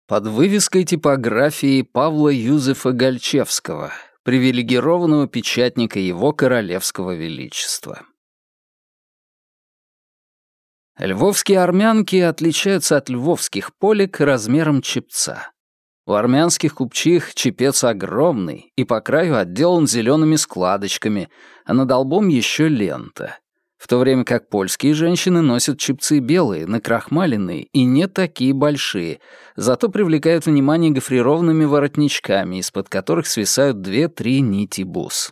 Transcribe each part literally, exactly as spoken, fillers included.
Под вывеской типографии Павла Юзефа Гальчевского, привилегированного печатника Его Королевского Величества. Львовские армянки отличаются от львовских полек размером чепца. У армянских купчих чепец огромный и по краю отделан зелеными складочками, а над лбом еще лента. В то время как польские женщины носят чепцы белые, накрахмаленные и не такие большие, зато привлекают внимание гофрированными воротничками, из-под которых свисают две-три нити бус.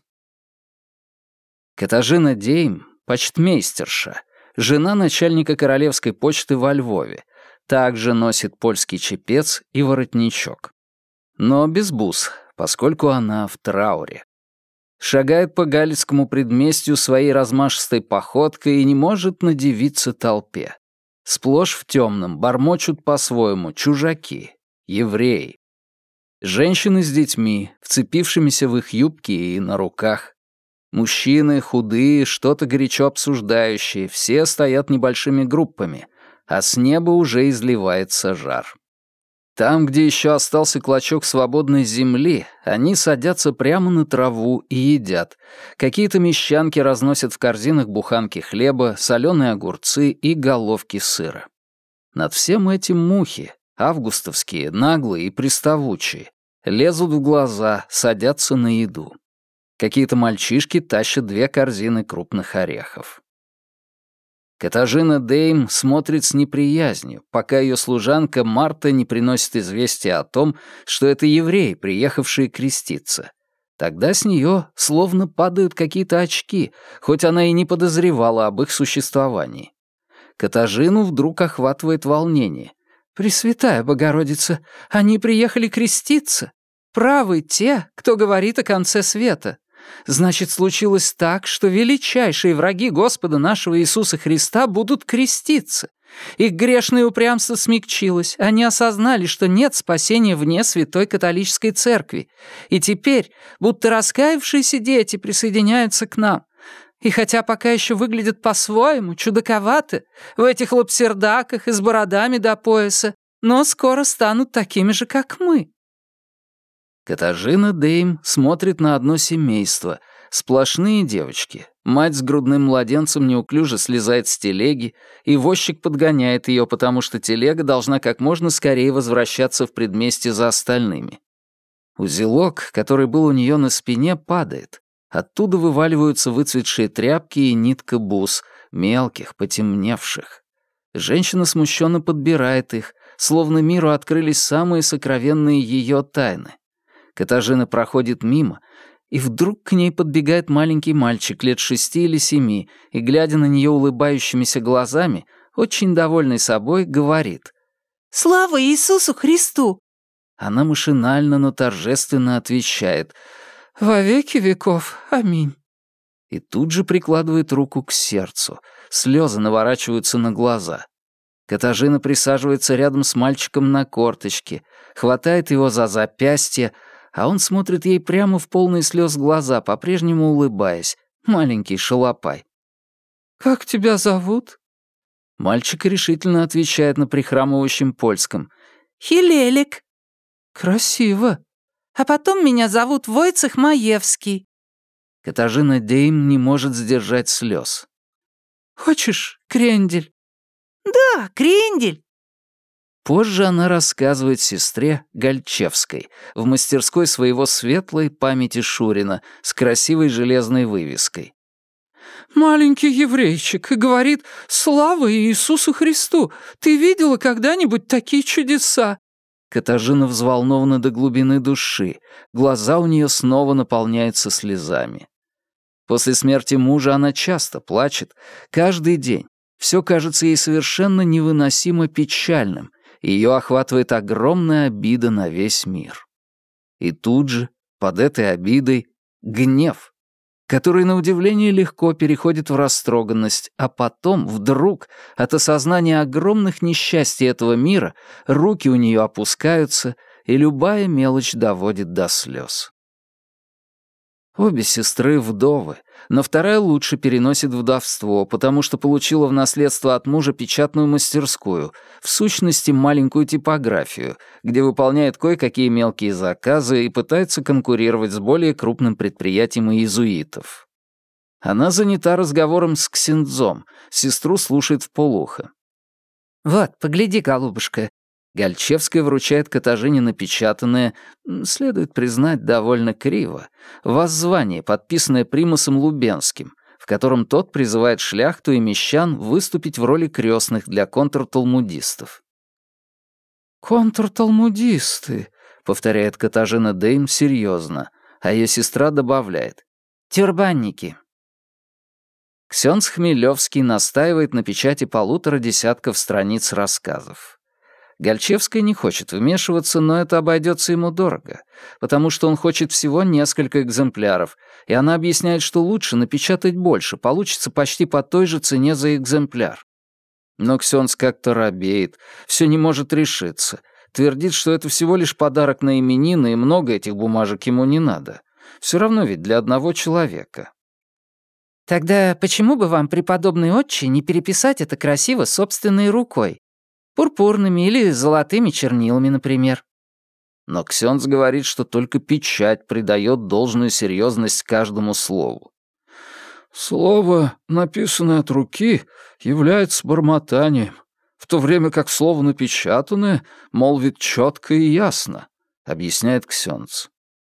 Катажина Дейм, почтмейстерша, жена начальника королевской почты во Львове, также носит польский чепец и воротничок. Но без бус, поскольку она в трауре. Шагает по галицкому предместью своей размашистой походкой и не может надивиться толпе. Сплошь в темном, бормочут по-своему чужаки, евреи. Женщины с детьми, вцепившимися в их юбки и на руках. Мужчины, худые, что-то горячо обсуждающие, все стоят небольшими группами, а с неба уже изливается жар. Там, где еще остался клочок свободной земли, они садятся прямо на траву и едят. Какие-то мещанки разносят в корзинах буханки хлеба, соленые огурцы и головки сыра. Над всем этим мухи, августовские, наглые и приставучие, лезут в глаза, садятся на еду. Какие-то мальчишки тащат две корзины крупных орехов. Катажина Дейм смотрит с неприязнью, пока ее служанка Марта не приносит известия о том, что это евреи, приехавшие креститься. Тогда с нее словно падают какие-то очки, хоть она и не подозревала об их существовании. Катажину вдруг охватывает волнение. «Пресвятая Богородица, они приехали креститься. Правы те, кто говорит о конце света. Значит, случилось так, что величайшие враги Господа нашего Иисуса Христа будут креститься. Их грешное упрямство смягчилось, они осознали, что нет спасения вне Святой Католической Церкви, и теперь, будто раскаявшиеся дети, присоединяются к нам. И хотя пока еще выглядят по-своему, чудаковато, в этих лапсердаках и с бородами до пояса, но скоро станут такими же, как мы». Катажина Дейм смотрит на одно семейство. Сплошные девочки. Мать с грудным младенцем неуклюже слезает с телеги, и возчик подгоняет ее, потому что телега должна как можно скорее возвращаться в предместье за остальными. Узелок, который был у нее на спине, падает. Оттуда вываливаются выцветшие тряпки и нитка бус, мелких, потемневших. Женщина смущенно подбирает их, словно миру открылись самые сокровенные ее тайны. Катажина проходит мимо, и вдруг к ней подбегает маленький мальчик лет шести или семи и, глядя на нее улыбающимися глазами, очень довольный собой, говорит: «Слава Иисусу Христу!» Она машинально, но торжественно отвечает: «Во веки веков. Аминь». И тут же прикладывает руку к сердцу. Слезы наворачиваются на глаза. Катажина присаживается рядом с мальчиком на корточке, хватает его за запястье, а он смотрит ей прямо в полные слез глаза, по-прежнему улыбаясь, маленький шалопай. «Как тебя зовут?» Мальчик решительно отвечает на прихрамывающем польском: «Хилелик». «Красиво». «А потом меня зовут Войцех Маевский». Катажина Дейм не может сдержать слез. «Хочешь крендель?» «Да, крендель». Позже она рассказывает сестре Гальчевской в мастерской своего светлой памяти Шурина с красивой железной вывеской. «Маленький еврейчик и говорит: слава Иисусу Христу! Ты видела когда-нибудь такие чудеса?» Катажина взволнована до глубины души, глаза у нее снова наполняются слезами. После смерти мужа она часто плачет, каждый день. Все кажется ей совершенно невыносимо печальным, и ее охватывает огромная обида на весь мир. И тут же, под этой обидой, гнев, который, на удивление, легко переходит в растроганность, а потом, вдруг, от осознания огромных несчастий этого мира, руки у нее опускаются, и любая мелочь доводит до слез. Обе сестры вдовы, но вторая лучше переносит вдовство, потому что получила в наследство от мужа печатную мастерскую, в сущности маленькую типографию, где выполняет кое-какие мелкие заказы и пытается конкурировать с более крупным предприятием иезуитов. Она занята разговором с ксензом, сестру слушает вполуха. «Вот, погляди, голубушка». Гальчевская вручает Катажине напечатанное, следует признать, довольно криво, воззвание, подписанное примасом Лубенским, в котором тот призывает шляхту и мещан выступить в роли крестных для контрталмудистов. «Контрталмудисты», — повторяет Катажина Дейм серьезно, а ее сестра добавляет «тюрбанники». Ксенц Хмелевский настаивает на печати полутора десятков страниц рассказов. Гальчевская не хочет вмешиваться, но это обойдется ему дорого, потому что он хочет всего несколько экземпляров, и она объясняет, что лучше напечатать больше, получится почти по той же цене за экземпляр. Но Ксенц как-то робеет, все не может решиться, твердит, что это всего лишь подарок на именины, и много этих бумажек ему не надо. Все равно ведь для одного человека. «Тогда почему бы вам, преподобный отче, не переписать это красиво собственной рукой? Пурпурными или золотыми чернилами, например». Но Ксенц говорит, что только печать придает должную серьезность каждому слову. «Слово, написанное от руки, является бормотанием, в то время как слово напечатанное молвит четко и ясно», — объясняет Ксенц.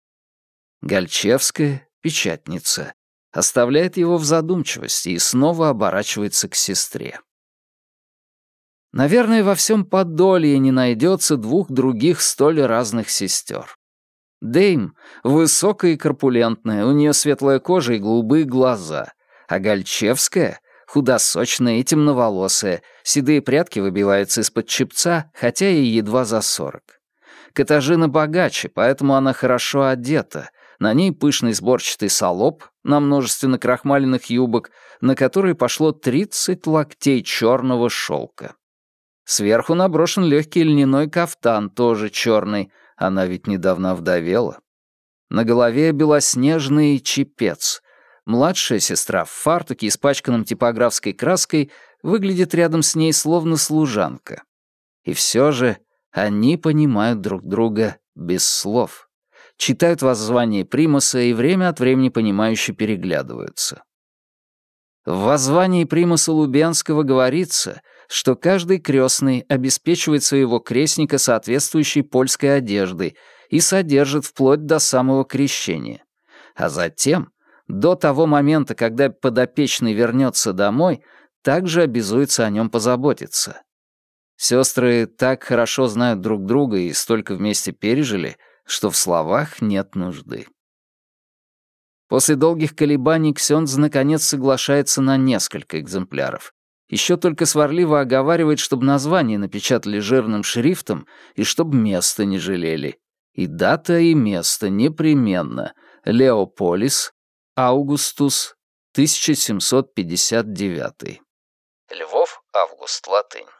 Гальчевская, печатница, оставляет его в задумчивости и снова оборачивается к сестре. Наверное, во всем Подолье не найдется двух других столь разных сестер. Дейм высокая и корпулентная, у нее светлая кожа и голубые глаза, а Гальчевская худосочная и темноволосая, седые прядки выбиваются из-под чепца, хотя ей едва за сорок. Катажина богаче, поэтому она хорошо одета. На ней пышный сборчатый салоп на множестве накрахмаленных юбок, на которые пошло тридцать локтей черного шелка. Сверху наброшен легкий льняной кафтан, тоже черный, она ведь недавно вдовела. На голове белоснежный чепец. Младшая сестра в фартуке, испачканном типографской краской, выглядит рядом с ней словно служанка. И все же они понимают друг друга без слов. Читают воззвание примаса и время от времени понимающе переглядываются. В воззвании примаса Лубенского говорится, что каждый крестный обеспечивает своего крестника соответствующей польской одеждой и содержит вплоть до самого крещения. А затем, до того момента, когда подопечный вернется домой, также обязуется о нем позаботиться. Сестры так хорошо знают друг друга и столько вместе пережили, что в словах нет нужды. После долгих колебаний Ксенц наконец соглашается на несколько экземпляров. Еще только сварливо оговаривает, чтобы название напечатали жирным шрифтом и чтобы места не жалели. И дата, и место непременно. Леополис, Аугустус, тысяча семьсот пятьдесят девятый. Львов, Август, латынь.